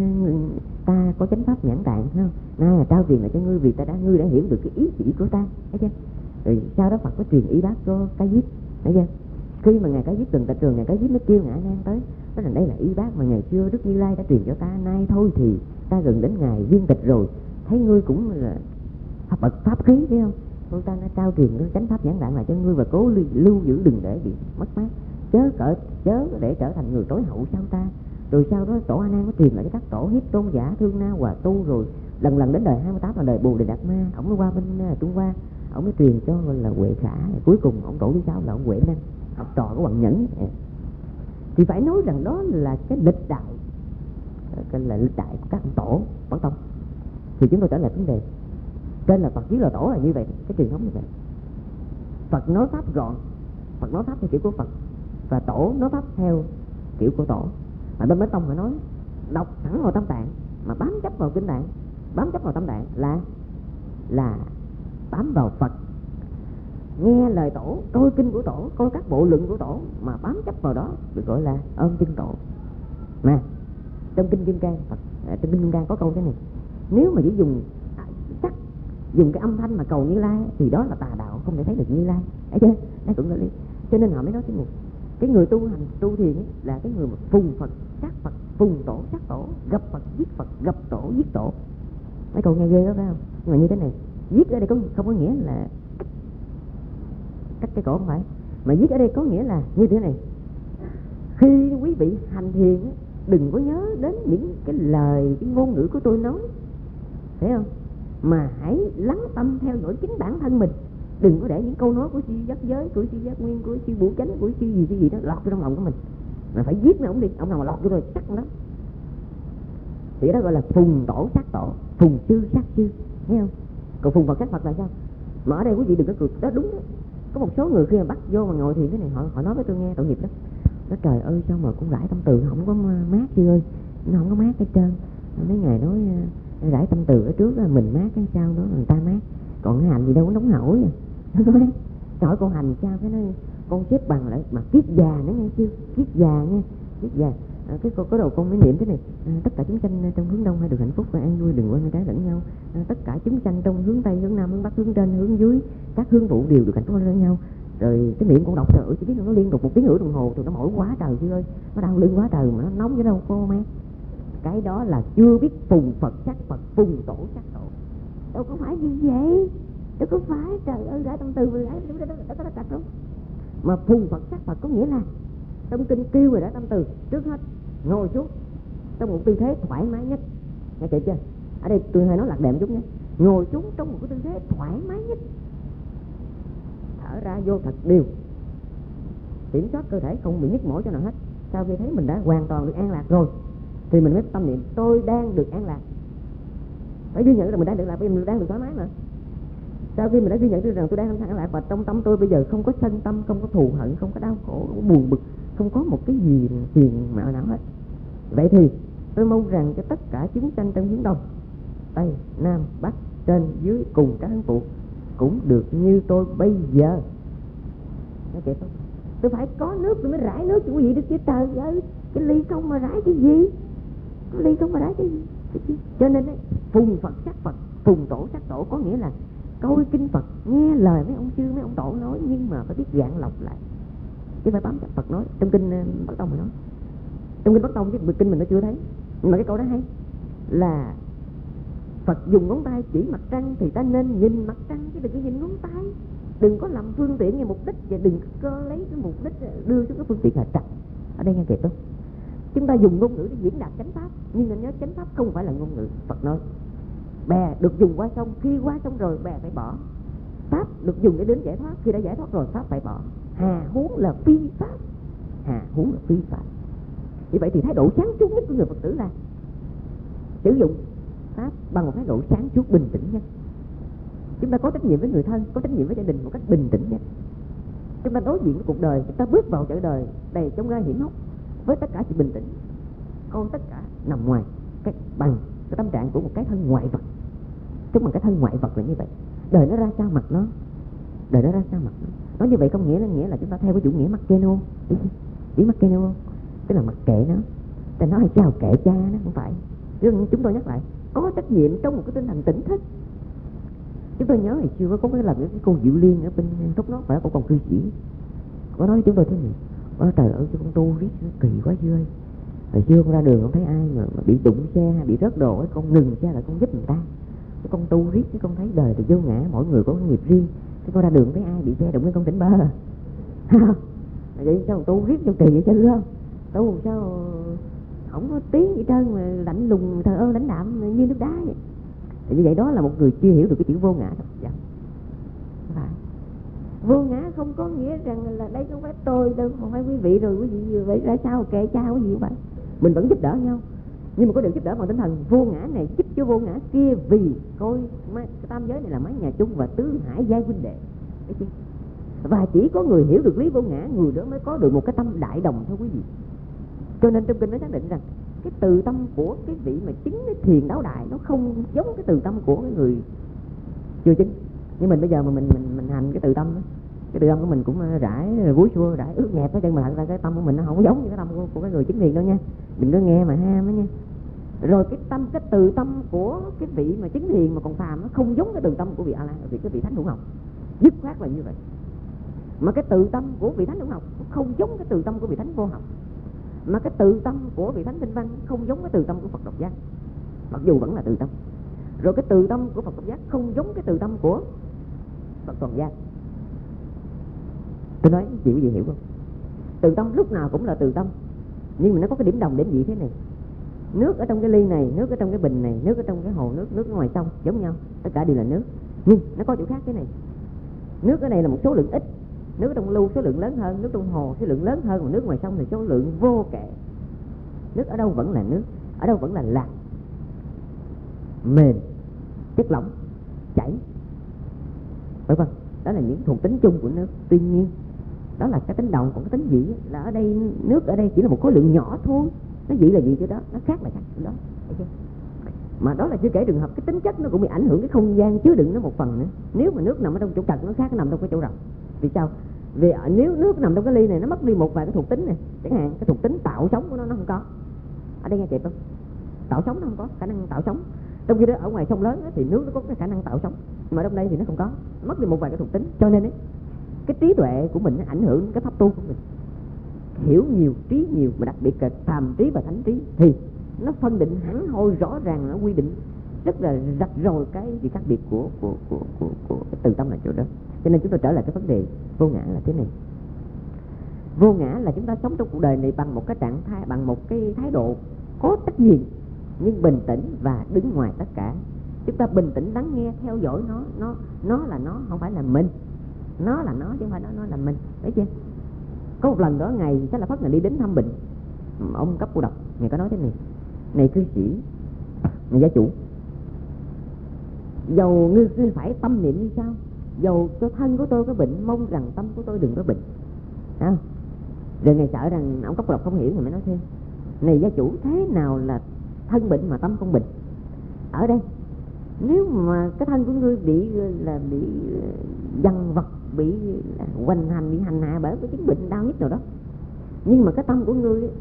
ta có chánh pháp nhãn tạng, thấy không? Nay là trao truyền lại cho ngươi vì ngươi đã hiểu được cái ý chỉ của ta, thấy chưa? Rồi sau đó Phật có truyền y bác cho Ca Diếp, thấy chưa? Khi mà ngài Ca Diếp từng tại trường, ngài Ca Diếp mới kêu ngài A Nan tới, nói rằng đây là y bác mà ngày xưa Đức Như Lai đã truyền cho ta, nay thôi thì ta gần đến ngài viên tịch rồi, thấy ngươi cũng là bậc pháp khí, thấy không? Tôi ta đã trao truyền cái chánh pháp nhãn tạng lại cho ngươi và cố lưu giữ đừng để bị mất mát, chớ để trở thành người tối hậu sau ta. Rồi sau đó tổ A Nan có truyền lại cho các tổ Hiếp Tôn giả, Thương Na, Hòa Tu, rồi lần đến đời 28 là đời Bồ Đề Đạt Ma, ổng mới qua bên Trung Hoa, ổng mới truyền cho gọi là Huệ Khả, cuối cùng ổng tổ thứ sáu là ổng Huệ Năng, học trò của Hoàng Nhẫn. Thì phải nói rằng đó là cái lịch đại, cái là lịch đại của các ông tổ Bắc Tông. Thì chúng tôi trở lại vấn đề trên là Phật, dưới là tổ là như vậy, cái truyền thống như vậy. Phật nói pháp gọn, Phật nói pháp theo kiểu của Phật, và tổ nói pháp theo kiểu của tổ. Mà bên Bắc Tông phải nói đọc thẳng vào Tam Tạng, mà bám chấp vào kinh tạng, bám chấp vào Tam Tạng là bám vào Phật. Nghe lời tổ, coi kinh của tổ, coi các bộ luận của tổ mà bám chấp vào đó được gọi là ôm chân tổ. Mà trong kinh Kim Cang, trong kinh Kim Cang có câu thế này: nếu mà chỉ dùng sắc, dùng cái âm thanh mà cầu Như Lai thì đó là tà đạo, không thể thấy được Như Lai, thấy chưa? Nó cũng lý. Cho nên họ mới nói cái người tu hành tu thiền ấy, là cái người mà phùng Phật, sắc Phật, phùng tổ, sắc tổ, gặp Phật, giết Phật, gặp tổ, giết tổ. Mấy câu nghe ghê đó phải không? Nhưng mà như thế này, giết ở đây không có nghĩa là cắt cái cổ, không phải, mà giết ở đây có nghĩa là như thế này: khi quý vị hành thiền ấy, đừng có nhớ đến những cái lời, cái ngôn ngữ của tôi nói, thấy không? Mà hãy lắng tâm theo dõi chính bản thân mình. Đừng có để những câu nói của sư Giác Giới, của sư Giác Nguyên, của sư Bủ Chánh, của sư gì đó lọt vô trong lòng của mình. Mà phải giết mấy ông đi, ông nào mà lọt vô rồi chắc lắm. Thì đó gọi là phùng tổ sắc tổ, phùng sư sắc sư, thấy không? Còn phùng Phật sắc Phật là sao? Mà ở đây quý vị đừng có cười, đó đúng đó. Có một số người khi mà bắt vô mà ngồi thiền cái này, họ nói với tôi nghe tội nghiệp lắm. Nói trời ơi sao mà cũng rải tâm từ không có mát sư ơi, nó không có mát hết trơn. Mấy ngày nói rải tâm từ ở trước là mình mát cái sao đó người ta mát, còn cái hành gì đâu có nóng hổi à. Nó nói hỏi con hành sao, cái nói con xếp bằng lại mà kiết già nữa nghe chưa, kiết già nha, kiết già. Cái có đầu con mới niệm thế này: tất cả chúng sanh trong hướng đông hay được hạnh phúc và an vui, đừng quên trái lẫn nhau. Tất cả chúng sanh trong hướng tây, hướng nam, hướng bắc, hướng trên, hướng dưới, các hướng vụ đều được hạnh phúc lẫn nhau. Rồi cái miệng con đọc trời ơi, chỉ biết nó liên tục 1 tiếng rưỡi đồng hồ thì nó mỏi quá trời chứ ơi, nó đau lưng quá trời mà nó nóng chứ đâu cô mát. Cái đó là chưa biết phùng Phật sắc Phật, phùng tổ sắc tổ. Đâu có phải như vậy, đâu có phải trời ơi rải tâm từ rồi rải đó cạch đâu. Mà phùng Phật sắc Phật có nghĩa là trong kinh kêu rồi rải tâm từ, trước hết ngồi xuống trong một tư thế thoải mái nhất, nghe kịp chưa? Ở đây tôi hơi nói lạc đệm chút nhé. Ngồi xuống trong một cái tư thế thoải mái nhất, thở ra vô thật đều, kiểm soát cơ thể không bị nhức mỏi cho nào hết. Sau khi thấy mình đã hoàn toàn được an lạc rồi thì mình mới tâm niệm tôi đang được an lạc. Phải ghi nhận rằng mình đang được lạc, bởi vì mình đang được thoải mái mà. Sau khi mình đã ghi nhận được rằng tôi đang an lạc và trong tâm tôi bây giờ không có sân tâm, không có thù hận, không có đau khổ, không có buồn bực, không có một cái gì phiền não nào hết. Vậy thì tôi mong rằng cho tất cả chúng sanh trong hướng đông, tây, nam, bắc, trên, dưới cùng các hướng phụ cũng được như tôi bây giờ. Nói kịp không? Tôi phải có nước tôi mới rải nước cho quý vị được chứ trời ơi, cái ly không mà rải cái gì, cái ly không mà rải cái gì. Cho nên ấy, phùng Phật sắc Phật, phùng tổ sắc tổ có nghĩa là coi kinh Phật, nghe lời mấy ông sư mấy ông tổ nói, nhưng mà phải biết gạn lọc lại, chứ phải bám chặt Phật nói. Trong kinh Bắc Tông nói, trong kinh Bắc Tông chứ kinh mình nó chưa thấy, nhưng mà cái câu đó hay là Phật dùng ngón tay chỉ mặt trăng thì ta nên nhìn mặt trăng chứ đừng có nhìn ngón tay, đừng có làm phương tiện nghe mục đích và đừng có lấy cái mục đích đưa xuống cái phương tiện là trật. Ở đây nghe kịp không? Chúng ta dùng ngôn ngữ để diễn đạt chánh pháp, nhưng nên nhớ chánh pháp không phải là ngôn ngữ. Phật nói bè được dùng qua sông, khi qua sông rồi bè phải bỏ. Pháp được dùng để đến giải thoát, khi đã giải thoát rồi pháp phải bỏ. Hà huống là phi pháp, hà huống là phi pháp. Như vậy thì thái độ sáng suốt nhất của người Phật tử là sử dụng pháp bằng một thái độ sáng suốt bình tĩnh nhất. Chúng ta có trách nhiệm với người thân, có trách nhiệm với gia đình một cách bình tĩnh nhất. Chúng ta đối diện với cuộc đời, chúng ta bước vào chợ đời đầy chông gai hiểm hóc với tất cả sự bình tĩnh, còn tất cả nằm ngoài cái bằng cái tâm trạng của một cái thân ngoại vật. Tức bằng cái thân ngoại vật là như vậy. Đời nó ra sao mặt nó, đời nó ra sao mặt nó. Nói như vậy không nghĩa là chúng ta theo cái chủ nghĩa Marqueno, chỉ Marqueno, tức là mặc kệ nó, ta nói hay chào kệ cha nó, không phải. Chúng tôi nhắc lại, có trách nhiệm trong một cái tinh thần tỉnh thức. Chúng tôi nhớ ngày xưa có cái lần cái cô Diệu Liên ở bên Thốt Nốt, phải cô còn cư sĩ, có nói chúng tôi thế này: ôi trời ơi, con tu riết kỳ quá Dư ơi, hồi xưa con ra đường không thấy ai mà bị đụng xe hay bị rớt đồ ấy, con ngừng xe lại con giúp người ta. Cái con tu riết cái con thấy đời thì vô ngã, mỗi người có nghiệp riêng. Cái con ra đường thấy ai bị xe đụng cái con tỉnh bơ. Vậy sao con tu riết vô kỳ vậy chứ không? Tu sao không có tiếng gì trơn mà lạnh lùng thờ ơ lãnh đạm như nước đá vậy. Như vậy đó là một người chưa hiểu được cái chữ vô ngã đâu. Dạ. Vô ngã không có nghĩa rằng là đây không phải tôi đâu, không phải quý vị rồi quý vị vậy ra sao kệ cha quý vị vậy. Mình vẫn giúp đỡ nhau, nhưng mà có điều giúp đỡ bằng tinh thần vô ngã này giúp cho vô ngã kia, vì coi cái tam giới này là mái nhà chung và tứ hải giai huynh đệ. Thấy chưa? Và chỉ có người hiểu được lý vô ngã, người đó mới có được một cái tâm đại đồng thôi quý vị. Cho nên trong kinh nó xác định rằng cái từ tâm của cái vị mà chứng cái thiền đáo đại nó không giống cái từ tâm của cái người chưa chứng. Nhưng mình bây giờ mà mình hành cái từ tâm đó, cái từ tâm của mình cũng rải vúi xua rải ướt nhẹp hết trơn, mà thật ra cái tâm của mình nó không có giống như cái tâm của cái người chứng thiền đâu nha. Đừng có nghe mà ham đó nha. Rồi cái từ tâm của cái vị mà chứng thiền mà còn phàm nó không giống cái từ tâm của vị A La, vì cái vị thánh hữu học dứt khoát là như vậy. Mà cái từ tâm của vị thánh hữu học không giống cái từ tâm của vị thánh vô học, mà cái từ tâm của vị thánh tinh văn không giống cái từ tâm của Phật độc giác, mặc dù vẫn là từ tâm. Rồi cái từ tâm của Phật độc giác không giống cái từ tâm của Phật toàn giác. Tôi nói chị quý vị hiểu không? Từ tâm lúc nào cũng là từ tâm, nhưng mà nó có cái điểm đồng điểm gì thế này: nước ở trong cái ly này, nước ở trong cái bình này, nước ở trong cái hồ nước, nước ở ngoài sông giống nhau, tất cả đều là nước, nhưng nó có chỗ khác thế này: nước ở đây là một số lượng ít, nước ở trong lưu số lượng lớn hơn, nước trong hồ số lượng lớn hơn, mà nước ngoài sông thì số lượng vô kể. Nước ở đâu vẫn là nước, ở đâu vẫn là lạc, mềm, chất lỏng, chảy, phải không? Đó là những thuộc tính chung của nước. Tuy nhiên đó là cái tính đồng, còn cái tính vị là ở đây, nước ở đây chỉ là một khối lượng nhỏ thôi. Nó vị là gì chứ đó, nó khác là khác đó. Mà đó là chưa kể trường hợp cái tính chất nó cũng bị ảnh hưởng cái không gian chứa đựng nó một phần nữa. Nếu mà nước nằm ở trong chỗ chật nó khác nằm trong cái chỗ rộng. Vì sao? Vì nếu nước nằm trong cái ly này nó mất đi một vài cái thuộc tính này, chẳng hạn cái thuộc tính tạo sống của nó không có. Ở đây nghe kịp không? Tạo sống nó không có khả năng tạo sống. Trong khi đó ở ngoài sông lớn thì nước nó có cái khả năng tạo sống, mà trong đây thì nó không có, mất đi một vài cái thuộc tính. Cho nên ấy, cái trí tuệ của mình nó ảnh hưởng cái pháp tu của mình. Hiểu nhiều, trí nhiều, mà đặc biệt là phàm trí và thánh trí thì nó phân định hẳn hoi rõ ràng, nó quy định rất là rạch ròi cái sự khác biệt của cái từ tâm là chỗ đó. Cho nên chúng tôi trở lại cái vấn đề vô ngã là thế này: vô ngã là chúng ta sống trong cuộc đời này bằng một cái trạng thái, bằng một cái thái độ có trách nhiệm nhưng bình tĩnh và đứng ngoài tất cả. Chúng ta bình tĩnh lắng nghe, theo dõi nó là nó, không phải là mình. Nó là nó chứ không phải nó là mình, thấy chưa? Có một lần đó ngày Xá Lợi Phất này đi đến thăm bệnh ông Cấp Cô Độc, ngài có nói thế này: này cư sĩ, này gia chủ, dầu ngươi phải tâm niệm như sao, dầu cho thân của tôi có bệnh, mong rằng tâm của tôi đừng có bệnh. Không? Rồi ngài sợ rằng ông Cấp Cô Độc không hiểu, ngài mới nói thêm: này gia chủ, thế nào là thân bệnh mà tâm không bệnh? Ở đây nếu mà cái thân của ngươi bị dằn vật, bị hoành hành, bị hành hạ bởi cái chứng bệnh đau nhất nào đó, nhưng mà cái tâm của ngươi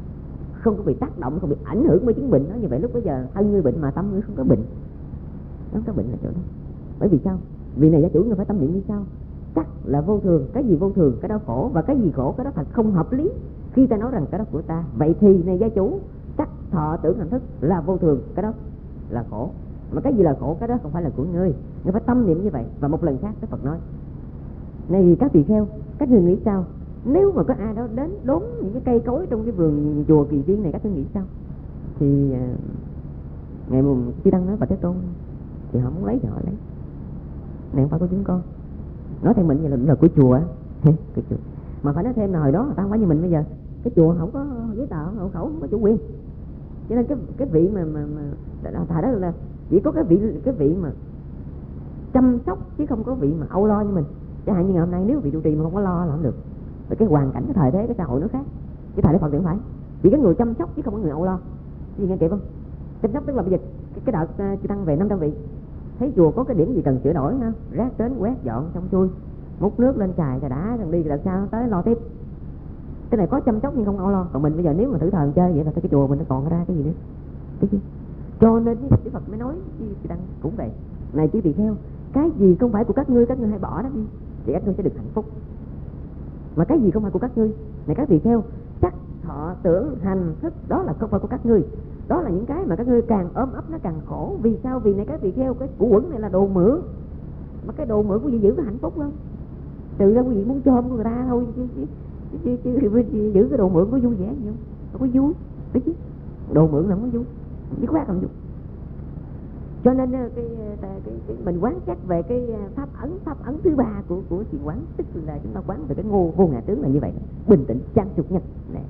không có bị tác động, không bị ảnh hưởng bởi chứng bệnh đó, như vậy lúc bây giờ thân ngươi bệnh mà tâm ngươi không có bệnh. nó có bệnh là chỗ đó. Bởi vì sao? Vì này gia chủ người phải tâm niệm như sau: chắc là vô thường, cái gì vô thường cái đó khổ, và cái gì khổ cái đó thật không hợp lý khi ta nói rằng cái đó của ta. Vậy thì này gia chủ, chắc thọ tưởng hành thức là vô thường, cái đó là khổ, mà cái gì là khổ cái đó không phải là của ngươi. Ngươi phải tâm niệm như vậy. Và một lần khác Đức Phật nói: này các tỳ kheo, các ngươi nghĩ sao nếu mà có ai đó đến đốn những cái cây cối trong cái vườn chùa Kỳ Viên này, các ngươi nghĩ sao? Thì ngày mùng Chư Tăng nói: Bạch Thế Tôn, thì họ muốn lấy thì họ lấy, này không phải của chúng con. Nói theo mình vậy là của chùa cái chùa. Mà phải nói thêm là hồi đó ta không phải như mình bây giờ, cái chùa không có giấy tờ, hộ khẩu, không có chủ quyền, cho nên cái vị mà thà đó là chỉ có cái vị mà chăm sóc, chứ không có vị mà âu lo như mình. Chẳng hạn như ngày hôm nay nếu vị trụ trì mà không có lo là không được. Vì cái hoàn cảnh, cái thời thế, cái xã hội nó khác. Cái thời Đức Phật thì không phải, chỉ có người chăm sóc chứ không có người âu lo. Gì nghe kịp không? Chăm sóc tức là bây giờ cái đợt Chư Tăng về 500 vị, thấy chùa có cái điểm gì cần sửa đổi ha, rác đến quét dọn xong xuôi, múc nước lên xài thì đã, rồi đi đợt sau tới lo tiếp. Cái này có chăm sóc nhưng không âu lo. Còn mình bây giờ nếu mà thử thời chơi vậy là cái chùa mình nó còn ra cái gì nữa, thấy chưa? Cho nên Đức Phật mới nói Chư Tăng cũng vậy: này chư tỳ kheo, cái gì không phải của các ngươi hãy bỏ nó đi, thì các ngươi sẽ được hạnh phúc. Mà cái gì không phải của các ngươi, này các tỳ kheo, chắc thọ tưởng hành thức đó là không phải của các ngươi. Đó là những cái mà các ngươi càng ôm ấp nó càng khổ. Vì sao? Vì này các tỳ kheo, cái của quẩn này là đồ mượn, mà cái đồ mượn quý vị giữ có hạnh phúc không? Trừ ra quý vị muốn chôm của người ta thôi, chứ giữ cái đồ mượn có vui vẻ gì không? Không có vui, biết chứ? Đồ mượn là không có vui, chứ có không vui. Cho nên cái mình quán xét về cái pháp ấn thứ ba của thiền quán, tức là chúng ta quán về cái vô ngã tướng là như vậy: bình tĩnh, trang trục nhân.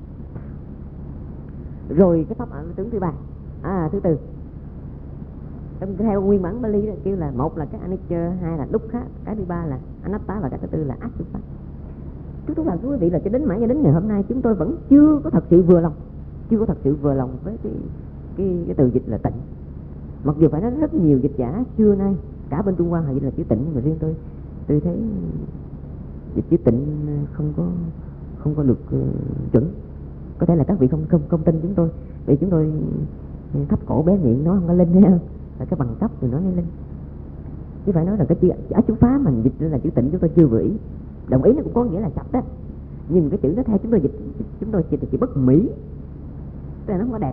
Rồi cái pháp ấn tướng thứ ba, thứ tư, theo nguyên bản Bali kêu là một là cái anicca, hai là dukkha, cái thứ ba là anatta, và cái thứ tư là asubha. Chúng tôi là quý vị là cho đến mãi cho đến ngày hôm nay chúng tôi vẫn chưa có thật sự vừa lòng với cái từ dịch là tịnh. Mặc dù phải nói rất nhiều dịch giả xưa nay cả bên Trung Hoa họ dịch là chữ tịnh, nhưng mà riêng tôi thấy dịch chữ tịnh không có được chuẩn. Có thể là các vị không tin chúng tôi, vì chúng tôi thấp cổ bé miệng nói không có linh ha, là cái bằng cấp thì nói linh. Chứ phải nói là cái chữ ở chú phá mình dịch là chữ tịnh chúng tôi chưa vừa ý. Đồng ý nó cũng có nghĩa là sạch đó, nhưng cái chữ nó theo chúng tôi dịch là chữ bất mỹ, tức là nó không có đẹp.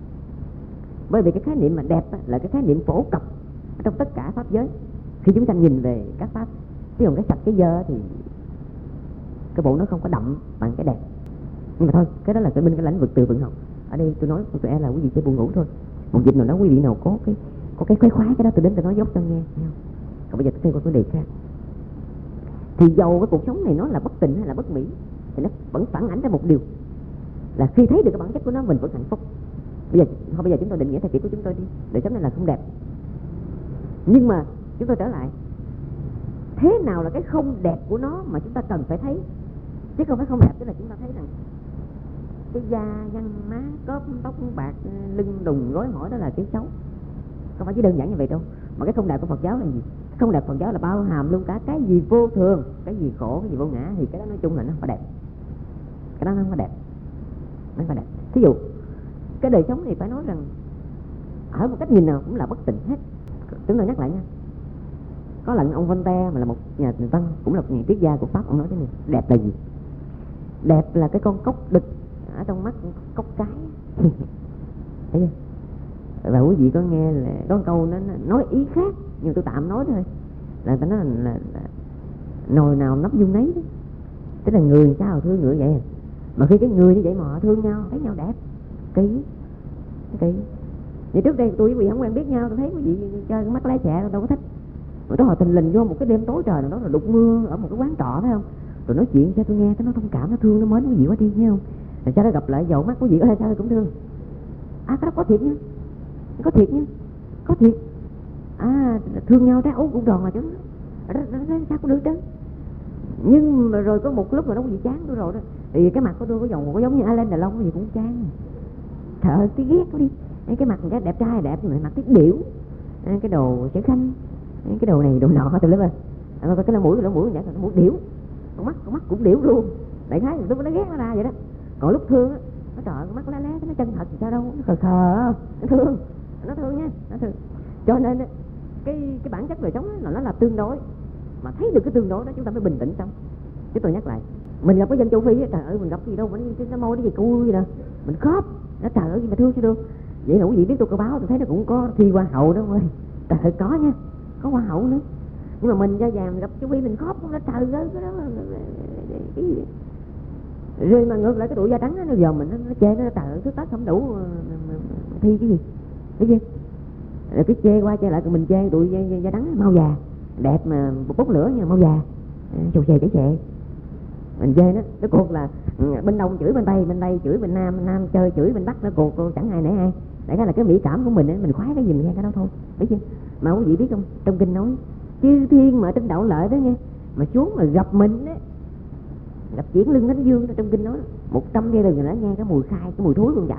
Bởi vì cái khái niệm mà đẹp là cái khái niệm phổ cập trong tất cả pháp giới khi chúng ta nhìn về các pháp. Chứ còn cái sạch cái dơ thì cái bộ nó không có đậm bằng cái đẹp. Nhưng mà thôi, cái đó là cái bên cái lĩnh vực từ vựng học. Ở đây tôi nói của tụi em là quý vị sẽ buồn ngủ thôi. Một dịp nào đó quý vị nào có cái khoái cái đó tôi đến tôi nói dốc cho nghe. Còn bây giờ tôi theo qua vấn đề khác. Thì dầu cái cuộc sống này nó là bất tịnh hay là bất mỹ, thì nó vẫn phản ánh ra một điều là khi thấy được cái bản chất của nó mình vẫn hạnh phúc. Bây giờ chúng tôi định nghĩa theo kiểu của chúng tôi đi. Đời sống này là không đẹp, nhưng mà chúng tôi trở lại, thế nào là cái không đẹp của nó mà chúng ta cần phải thấy, chứ không phải không đẹp tức là chúng ta thấy rằng cái da nhăn má cóp tóc bạc lưng đùng gối mỏi đó là cái xấu. Không phải chỉ đơn giản như vậy đâu. Mà cái không đẹp của Phật giáo là gì? Không đẹp Phật giáo là bao hàm luôn cả cái gì vô thường, cái gì khổ, cái gì vô ngã, thì cái đó nói chung là nó không phải đẹp. Cái đó nó không có đẹp, nó không phải đẹp. Thí dụ cái đời sống này phải nói rằng ở một cách nhìn nào cũng là bất tịnh hết. Chúng tôi nhắc lại nha, có lần ông Voltaire mà là một nhà văn, cũng là một nhà triết gia của Pháp, ông nói thế này: đẹp là gì? Đẹp là cái con cốc đực ở trong mắt cốc cái. Thấy chưa? Và quý vị có nghe là có câu nó nói ý khác, nhưng tôi tạm nói thôi, là ta nói là nồi nào nắp dung nấy đó. Tức là người sao thương người vậy, mà khi cái người như vậy mà họ thương nhau, thấy nhau đẹp, kỳ. Vậy trước đây tôi với quý vị không quen biết nhau, tôi thấy quý vị chơi con mắt lé xẹ, tôi đâu có thích. Rồi tôi hồi tình lình vô một cái đêm tối trời nào đó là đục mưa ở một cái quán trọ, phải không? Rồi nói chuyện cho tôi nghe, nó thông cảm, nó thương, nó mến quý vị quá đi, thấy không? Rồi sau đó gặp lại dầu mắt quý vị có hay sao tôi cũng thương. Cái đó có thiệt nha, có thiệt. Thương nhau trái ú cũng đòn mà chứ, sao cũng được đó. Nhưng mà rồi có một lúc mà nó quý vị chán tôi rồi đó, thì cái mặt của tôi có giống như Alain Delon, cái gì cũng chán. Trời ơi, cái ghét nó đi. Cái mặt cái đẹp trai đẹp, mà mặt cái điểu, cái đồ chữ khanh, cái đồ này đồ nọ từ lên cái lỗ mũi vậy, nó mũi điểu, con mắt cũng điểu luôn. Đại khái tôi nó ghét nó ra vậy đó. Còn lúc thương á, nó trời con mắt nó lé nó chân thật thì sao đâu, nó khờ nó thương nha, nó thương. Cho nên cái bản chất đời sống là nó là tương đối, mà thấy được cái tương đối đó chúng ta mới bình tĩnh xong. Chứ tôi nhắc lại, mình gặp cái dân châu Phi á, trời ơi mình gặp gì đâu, mình nó môi cái gì cui nè, mình khóc, nó trời ơi gì mà thương chứ được. Vậy là quý vị biết tôi có báo, tôi thấy nó cũng có thi hoa hậu đó ông ơi, trời ơi có nha, có hoa hậu nữa. Nhưng mà mình da vàng gặp châu Phi mình khóc, nó trời ơi cái đó là cái gì. Rồi mà ngược lại cái tụi da trắng nó dòm mình, nó chê nó trời ơi thứ tất không đủ thi cái gì, thấy chưa? Rồi cái chê qua chê lại, mình chê tụi da trắng mau già đẹp mà bốc lửa nhưng mà mau già, chù chè chảy chệ. Mình chê nó, cái cuộc là bên đông chửi bên tây chửi bên nam, nam chơi chửi bên bắc, nó cuộc chẳng ai nể ai. Đại khái là cái mỹ cảm của mình ấy, mình khoái cái gì mình nghe cái đó thôi, thấy chưa? Mà quý vị biết không, trong kinh nói chư thiên mà trên đậu lợi đó nghe, mà xuống mà gặp mình đấy, gặp Chuyển Lưng Thánh Dương trong kinh nói 100 gia đình người đã nghe cái mùi khai, cái mùi thối con giả.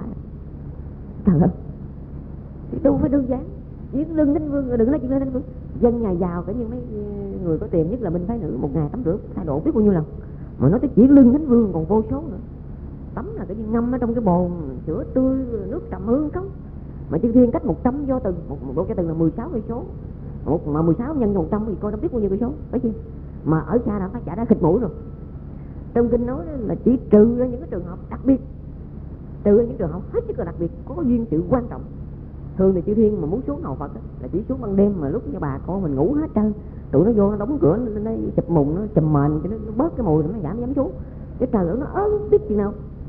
Trời ơi, thì tu phải đơn giản. Chuyển Lưng Thánh Vương, đừng nói Chuyển Lưng Thánh Vương, dân nhà giàu cả như mấy người có tiền, nhất là bên phái nữ, một ngày tắm rửa thay độ biết bao nhiêu lần. Mà nói tới Chuyển Lưng Thánh Vương còn vô số nữa. Tắm là cái như ngâm ở trong cái bồn sữa tươi, nước trầm hương không. Mà chư thiên cách 100 do từng, một do từng là 16 cây số. Mà 16 nhân cho 100 thì coi nó biết bao nhiêu cây số, phải chưa? Mà ở xa đã phải trả đã khịt mũi rồi. Trong kinh nói là chỉ trừ ra những cái trường hợp đặc biệt, trừ ra những trường hợp hết sức là đặc biệt, có duyên sự quan trọng. Thường thì chư thiên mà muốn xuống hầu Phật là chỉ xuống ban đêm, mà lúc như bà con mình ngủ hết trơn, tụi nó vô nó đóng cửa, nó chụp mùng, nó chùm mền cho nó bớt cái mùi rồi nó dám xuống. Cái trời ơi nó ớn biết gì nào.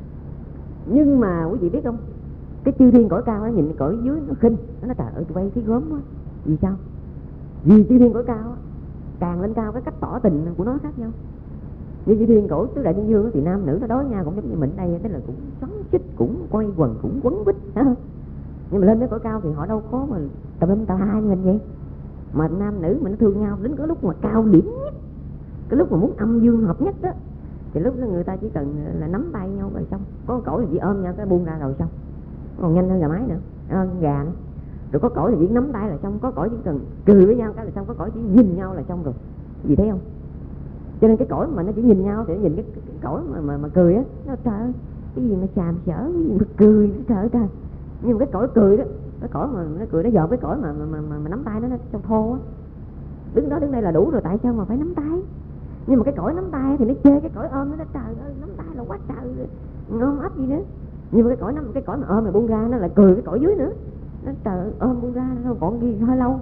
Nhưng mà quý vị biết không, cái chư thiên cõi cao nó nhìn cõi dưới nó khinh, nó nói trời ơi tụi bay thấy gớm quá. Vì sao? Vì chư thiên cõi cao càng lên cao cái cách tỏ tình của nó khác nhau. Như chư thiên cõi tứ đại thiên dương thì nam nữ nó đối nhau cũng giống như mình đây, tức là cũng xoắn xích, cũng quay quần, cũng quấn quýt. Nhưng mà lên tới cõi cao thì họ đâu có mà tầm lâm tầm hai như mình vậy. Mà nam nữ mà nó thương nhau đến cái lúc mà cao điểm nhất, cái lúc mà muốn âm dương hợp nhất đó, thì lúc đó người ta chỉ cần là nắm tay nhau rồi xong. Có cõi thì chỉ ôm nhau cái buông ra rồi xong, còn nhanh hơn gà mái nữa, gà nữa. Rồi có cõi thì chỉ nắm tay là xong, có cõi chỉ cần cười với nhau cái là xong, có cõi chỉ nhìn nhau là xong rồi. Gì thấy không? Cho nên cái cõi mà nó chỉ nhìn nhau thì nhìn cái cõi mà cười á, nó trời ơi cái gì mà xàm xỡ, cái gì mà cười, trời ơi trời. Nhưng mà cái cõi cười đó, cái cõi mà nó cười nó dòm cái cõi mà nắm tay nó trong thô á, đứng đó đứng đây là đủ rồi, tại sao mà phải nắm tay? Nhưng mà cái cõi nắm tay thì nó chê cái cõi ôm nó trời ơi nắm tay là quá trời ôm ấp gì nữa. Nhưng mà cái cõi mà ôm mà buông ra nó lại cười cái cõi dưới nữa, nó trời ơi ôm buông ra nó còn gì hơi lâu.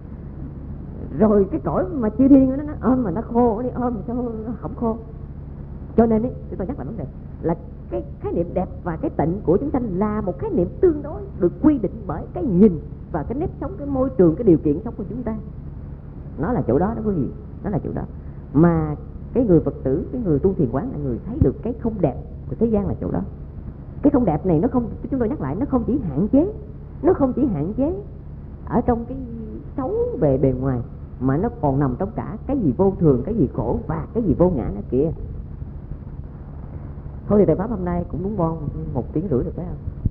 Rồi cái cõi mà chư thiên nó ôm mà nó khô, nó đi ôm sao nó không khô. Cho nên ấy, tôi nhắc lại vấn đề là cái khái niệm đẹp và cái tịnh của chúng sanh là một khái niệm tương đối được quy định bởi cái nhìn và cái nếp sống, cái môi trường, cái điều kiện sống của chúng ta. Nó là chỗ đó đó quý vị, nó là chỗ đó. Mà cái người Phật tử, cái người tu thiền quán là người thấy được cái không đẹp của thế gian là chỗ đó. Cái không đẹp này nó không, chúng tôi nhắc lại, nó không chỉ hạn chế ở trong cái xấu về bề ngoài, mà nó còn nằm trong cả cái gì vô thường, cái gì khổ và cái gì vô ngã nó kia. Thôi thì thầy pháp hôm nay cũng đúng bon 1 tiếng rưỡi được phải không?